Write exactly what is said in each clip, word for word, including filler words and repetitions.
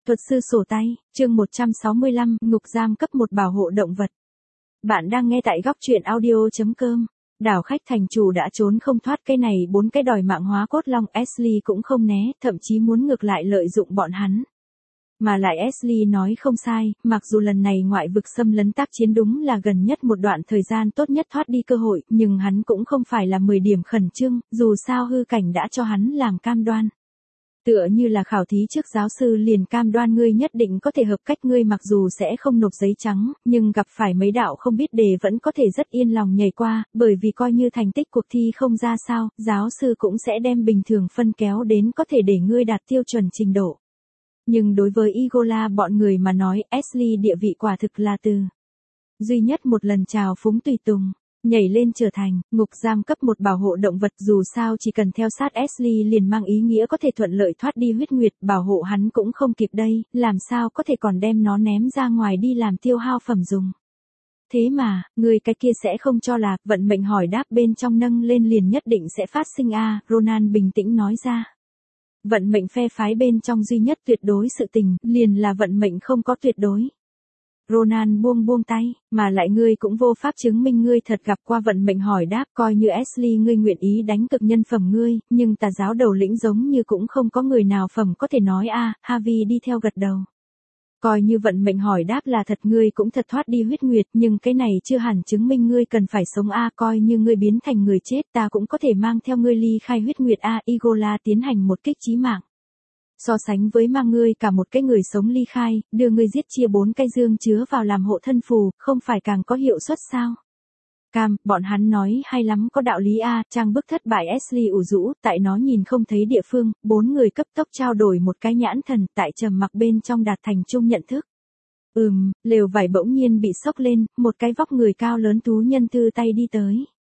Thuật sư sổ tay, chương một trăm sáu mươi lăm, ngục giam cấp một bảo hộ động vật. Bạn đang nghe tại góc truyện audio.com. Đảo khách thành chủ đã trốn không thoát cái này bốn cái đòi mạng hóa cốt long, Ashley cũng không né, thậm chí muốn ngược lại lợi dụng bọn hắn. Mà lại Ashley nói không sai, mặc dù lần này ngoại vực xâm lấn tác chiến đúng là gần nhất một đoạn thời gian tốt nhất thoát đi cơ hội, nhưng hắn cũng không phải là mười điểm khẩn trương, dù sao hư cảnh đã cho hắn làm cam đoan. Tựa như là khảo thí trước giáo sư liền cam đoan ngươi nhất định có thể hợp cách, ngươi mặc dù sẽ không nộp giấy trắng, nhưng gặp phải mấy đạo không biết đề vẫn có thể rất yên lòng nhảy qua, bởi vì coi như thành tích cuộc thi không ra sao, giáo sư cũng sẽ đem bình thường phân kéo đến có thể để ngươi đạt tiêu chuẩn trình độ. Nhưng đối với Igola bọn người mà nói, Ashley địa vị quả thực là từ duy nhất một lần chào phúng tùy tùng, nhảy lên trở thành ngục giam cấp một bảo hộ động vật. Dù sao chỉ cần theo sát Ashley liền mang ý nghĩa có thể thuận lợi thoát đi huyết nguyệt, bảo hộ hắn cũng không kịp đây, làm sao có thể còn đem nó ném ra ngoài đi làm tiêu hao phẩm dùng. Thế mà, người cái kia sẽ không cho là, vận mệnh hỏi đáp bên trong nâng lên liền nhất định sẽ phát sinh a à, Ronan bình tĩnh nói ra. Vận mệnh phe phái bên trong duy nhất tuyệt đối sự tình, liền là vận mệnh không có tuyệt đối. Ronan buông buông tay, mà lại ngươi cũng vô pháp chứng minh ngươi thật gặp qua vận mệnh hỏi đáp, coi như Ashley ngươi nguyện ý đánh cực nhân phẩm ngươi, nhưng tà giáo đầu lĩnh giống như cũng không có người nào phẩm có thể nói a à, Harvey đi theo gật đầu. Coi như vận mệnh hỏi đáp là thật, ngươi cũng thật thoát đi huyết nguyệt, nhưng cái này chưa hẳn chứng minh ngươi cần phải sống a à, coi như ngươi biến thành người chết ta cũng có thể mang theo ngươi ly khai huyết nguyệt a à, Igola tiến hành một kích chí mạng. So sánh với mang ngươi cả một cái người sống ly khai, đưa ngươi giết chia bốn cái dương chứa vào làm hộ thân phù, không phải càng có hiệu suất sao? Cam, bọn hắn nói hay lắm, có đạo lý a à, trang bức thất bại Ashley ủ rũ, tại nó nhìn không thấy địa phương, bốn người cấp tốc trao đổi một cái nhãn thần, tại trầm mặc bên trong đạt thành chung nhận thức. Ừm, lều vải bỗng nhiên bị sốc lên, một cái vóc người cao lớn thú nhân thư tay đi tới.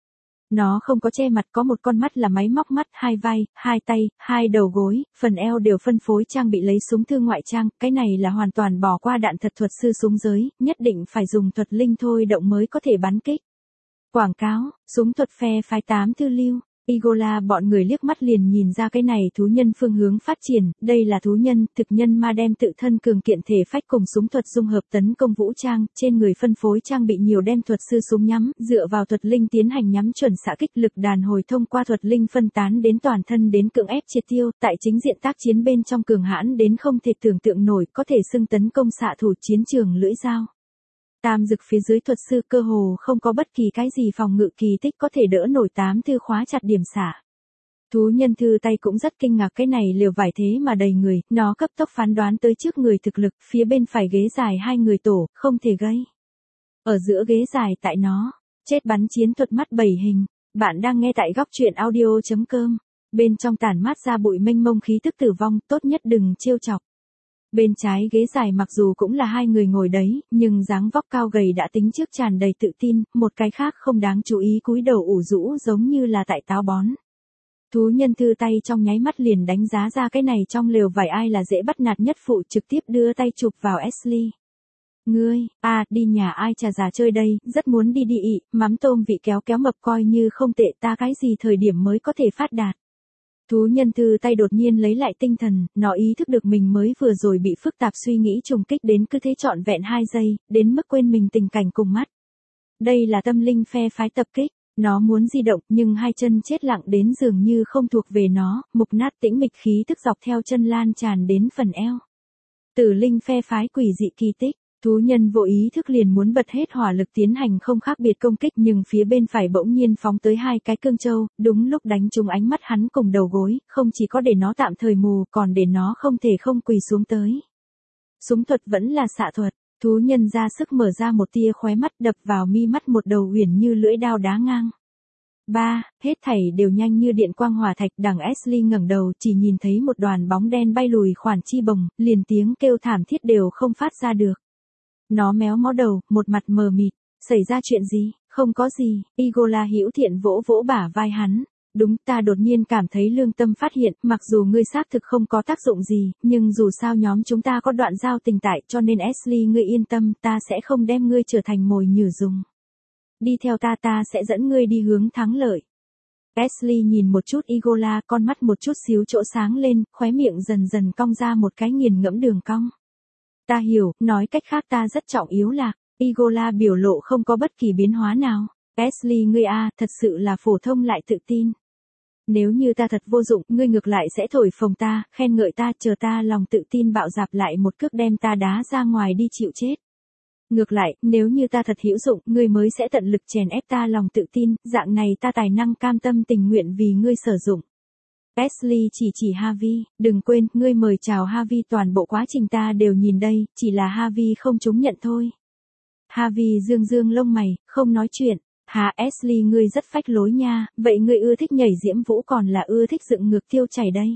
Nó không có che mặt, có một con mắt là máy móc mắt, hai vai, hai tay, hai đầu gối, phần eo đều phân phối trang bị lấy súng thư ngoại trang, cái này là hoàn toàn bỏ qua đạn thật thuật sư súng giới, nhất định phải dùng thuật linh thôi động mới có thể bắn kích. Quảng cáo, súng thuật phe phái tám thư lưu. Igola bọn người liếc mắt liền nhìn ra cái này thú nhân phương hướng phát triển, đây là thú nhân, thực nhân ma đem tự thân cường kiện thể phách cùng súng thuật dung hợp tấn công vũ trang, trên người phân phối trang bị nhiều đem thuật sư súng nhắm, dựa vào thuật linh tiến hành nhắm chuẩn xạ kích, lực đàn hồi thông qua thuật linh phân tán đến toàn thân đến cưỡng ép triệt tiêu, tại chính diện tác chiến bên trong cường hãn đến không thể tưởng tượng nổi, có thể xưng tấn công xạ thủ chiến trường lưỡi dao. Tam dực phía dưới thuật sư cơ hồ không có bất kỳ cái gì phòng ngự kỳ tích có thể đỡ nổi tám thư khóa chặt điểm xả. Thú nhân thư tay cũng rất kinh ngạc, cái này liều vải thế mà đầy người, nó cấp tốc phán đoán tới trước người thực lực, phía bên phải ghế dài hai người tổ, không thể gây. Ở giữa ghế dài tại nó, chết bắn chiến thuật mắt bảy hình, bạn đang nghe tại góc truyện audio.com, bên trong tản mát ra bụi mênh mông khí tức tử vong, tốt nhất đừng trêu chọc. Bên trái ghế dài mặc dù cũng là hai người ngồi đấy, nhưng dáng vóc cao gầy đã tính trước tràn đầy tự tin, một cái khác không đáng chú ý cúi đầu ủ rũ giống như là tại táo bón. Thú nhân thư tay trong nháy mắt liền đánh giá ra cái này trong lều vải ai là dễ bắt nạt nhất, phụ trực tiếp đưa tay chụp vào Ashley. Ngươi, à, đi nhà ai trà già chơi đây, rất muốn đi đi ị, mắm tôm vị kéo kéo mập coi như không tệ, ta cái gì thời điểm mới có thể phát đạt. Thú nhân thư tay đột nhiên lấy lại tinh thần, nó ý thức được mình mới vừa rồi bị phức tạp suy nghĩ trùng kích đến cứ thế trọn vẹn hai giây, đến mức quên mình tình cảnh cùng mắt. Đây là tâm linh phe phái tập kích, nó muốn di động nhưng hai chân chết lặng đến dường như không thuộc về nó, mục nát tĩnh mịch khí tức dọc theo chân lan tràn đến phần eo. Tử linh phe phái quỷ dị kỳ tích. Thú nhân vô ý thức liền muốn bật hết hỏa lực tiến hành không khác biệt công kích, nhưng phía bên phải bỗng nhiên phóng tới hai cái cương châu, đúng lúc đánh trúng ánh mắt hắn cùng đầu gối, không chỉ có để nó tạm thời mù, còn để nó không thể không quỳ xuống tới. Súng thuật vẫn là xạ thuật, thú nhân ra sức mở ra một tia khóe mắt, đập vào mi mắt một đầu huyền như lưỡi đao đá ngang. Ba, hết thảy đều nhanh như điện quang hỏa thạch, đằng Ashley ngẩng đầu chỉ nhìn thấy một đoàn bóng đen bay lùi khoản chi bồng, liền tiếng kêu thảm thiết đều không phát ra được. Nó méo mó đầu, một mặt mờ mịt, xảy ra chuyện gì, không có gì, Igola hữu thiện vỗ vỗ bả vai hắn, đúng, ta đột nhiên cảm thấy lương tâm phát hiện, mặc dù ngươi xác thực không có tác dụng gì, nhưng dù sao nhóm chúng ta có đoạn giao tình tại, cho nên Ashley ngươi yên tâm, ta sẽ không đem ngươi trở thành mồi nhử dùng. Đi theo ta, ta sẽ dẫn ngươi đi hướng thắng lợi. Ashley nhìn một chút Igola, con mắt một chút xíu chỗ sáng lên, khóe miệng dần dần cong ra một cái nghiền ngẫm đường cong. Ta hiểu, nói cách khác ta rất trọng yếu lạc. Igola biểu lộ không có bất kỳ biến hóa nào. Ashley ngươi a, thật sự là phổ thông lại tự tin. Nếu như ta thật vô dụng, ngươi ngược lại sẽ thổi phồng ta, khen ngợi ta, chờ ta lòng tự tin bạo dạp lại một cước đem ta đá ra ngoài đi chịu chết. Ngược lại, nếu như ta thật hữu dụng, ngươi mới sẽ tận lực chèn ép ta lòng tự tin, dạng này ta tài năng cam tâm tình nguyện vì ngươi sử dụng. Ashley chỉ chỉ Harvey, đừng quên, ngươi mời chào Harvey toàn bộ quá trình ta đều nhìn đây, chỉ là Harvey không trúng nhận thôi. Harvey dương dương lông mày, không nói chuyện. Hả Ashley ngươi rất phách lối nha, vậy ngươi ưa thích nhảy diễm vũ còn là ưa thích dựng ngược tiêu chảy đây?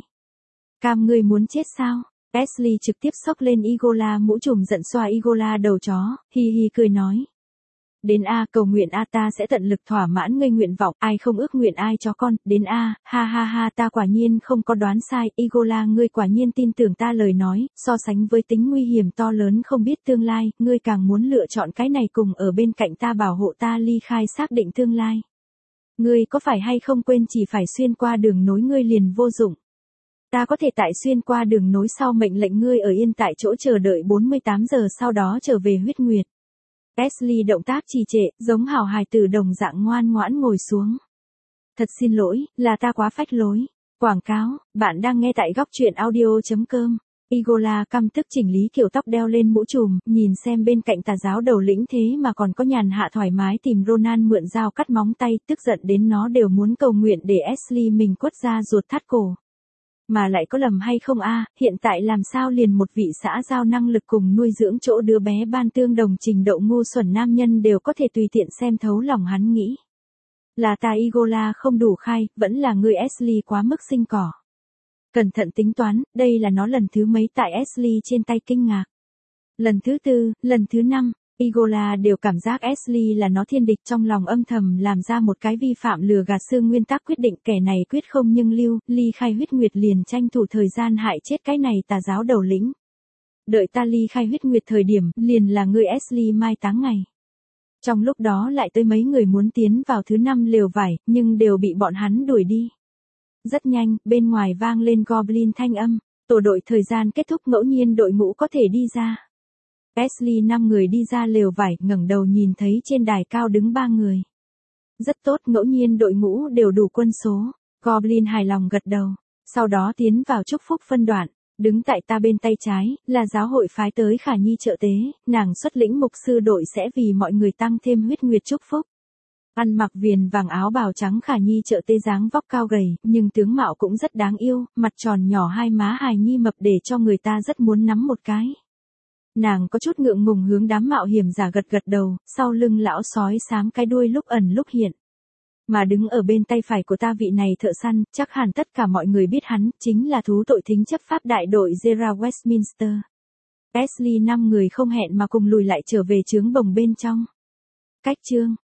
Cam ngươi muốn chết sao? Ashley trực tiếp xốc lên Igola mũ trùm giận xoa Igola đầu chó, hi hi cười nói. Đến A cầu nguyện A ta sẽ tận lực thỏa mãn ngươi nguyện vọng, ai không ước nguyện ai cho con, đến A, ha ha ha ta quả nhiên không có đoán sai, Igola ngươi quả nhiên tin tưởng ta lời nói, so sánh với tính nguy hiểm to lớn không biết tương lai, ngươi càng muốn lựa chọn cái này cùng ở bên cạnh ta bảo hộ ta ly khai xác định tương lai. Ngươi có phải hay không quên chỉ phải xuyên qua đường nối ngươi liền vô dụng. Ta có thể tại xuyên qua đường nối sau mệnh lệnh ngươi ở yên tại chỗ chờ đợi bốn mươi tám giờ sau đó trở về huyết nguyệt. Ashley động tác trì trệ, giống hào hài tử đồng dạng ngoan ngoãn ngồi xuống. Thật xin lỗi, là ta quá phách lối. Quảng cáo, bạn đang nghe tại góc truyện audio chấm com. Igola căm tức chỉnh lý kiểu tóc đeo lên mũ trùm, nhìn xem bên cạnh tà giáo đầu lĩnh thế mà còn có nhàn hạ thoải mái tìm Ronan mượn dao cắt móng tay, tức giận đến nó đều muốn cầu nguyện để Ashley mình quất ra ruột thắt cổ. Mà lại có lầm hay không a, hiện tại làm sao liền một vị xã giao năng lực cùng nuôi dưỡng chỗ đứa bé ban tương đồng trình độ ngu xuẩn nam nhân đều có thể tùy tiện xem thấu lòng hắn nghĩ. Là ta Igola không đủ khai, vẫn là người Ashley quá mức sinh cỏ. Cẩn thận tính toán, đây là nó lần thứ mấy tại Ashley trên tay kinh ngạc. Lần thứ tư, lần thứ năm. Igola đều cảm giác Ashley là nó thiên địch trong lòng âm thầm làm ra một cái vi phạm lừa gạt xương nguyên tắc quyết định kẻ này quyết không nhưng lưu, ly khai huyết nguyệt liền tranh thủ thời gian hại chết cái này tà giáo đầu lĩnh. Đợi ta ly khai huyết nguyệt thời điểm, liền là người Ashley mai táng ngày. Trong lúc đó lại tới mấy người muốn tiến vào thứ năm lều vải, nhưng đều bị bọn hắn đuổi đi. Rất nhanh, bên ngoài vang lên Goblin thanh âm, tổ đội thời gian kết thúc ngẫu nhiên đội ngũ có thể đi ra. Ashley năm người đi ra lều vải, ngẩng đầu nhìn thấy trên đài cao đứng ba người. Rất tốt, ngẫu nhiên đội ngũ đều đủ quân số. Goblin hài lòng gật đầu. Sau đó tiến vào chúc phúc phân đoạn. Đứng tại ta bên tay trái, là giáo hội phái tới Khả Nhi trợ tế, nàng xuất lĩnh mục sư đội sẽ vì mọi người tăng thêm huyết nguyệt chúc phúc. Ăn mặc viền vàng áo bào trắng Khả Nhi trợ tế dáng vóc cao gầy, nhưng tướng mạo cũng rất đáng yêu, mặt tròn nhỏ hai má hài nhi mập để cho người ta rất muốn nắm một cái. Nàng có chút ngượng ngùng hướng đám mạo hiểm giả gật gật đầu, sau lưng lão sói xám cái đuôi lúc ẩn lúc hiện. Mà đứng ở bên tay phải của ta vị này thợ săn, chắc hẳn tất cả mọi người biết hắn, chính là thú tội thính chấp pháp đại đội Gerard Westminster. Ashley năm người không hẹn mà cùng lùi lại trở về trướng bồng bên trong. Cách chương.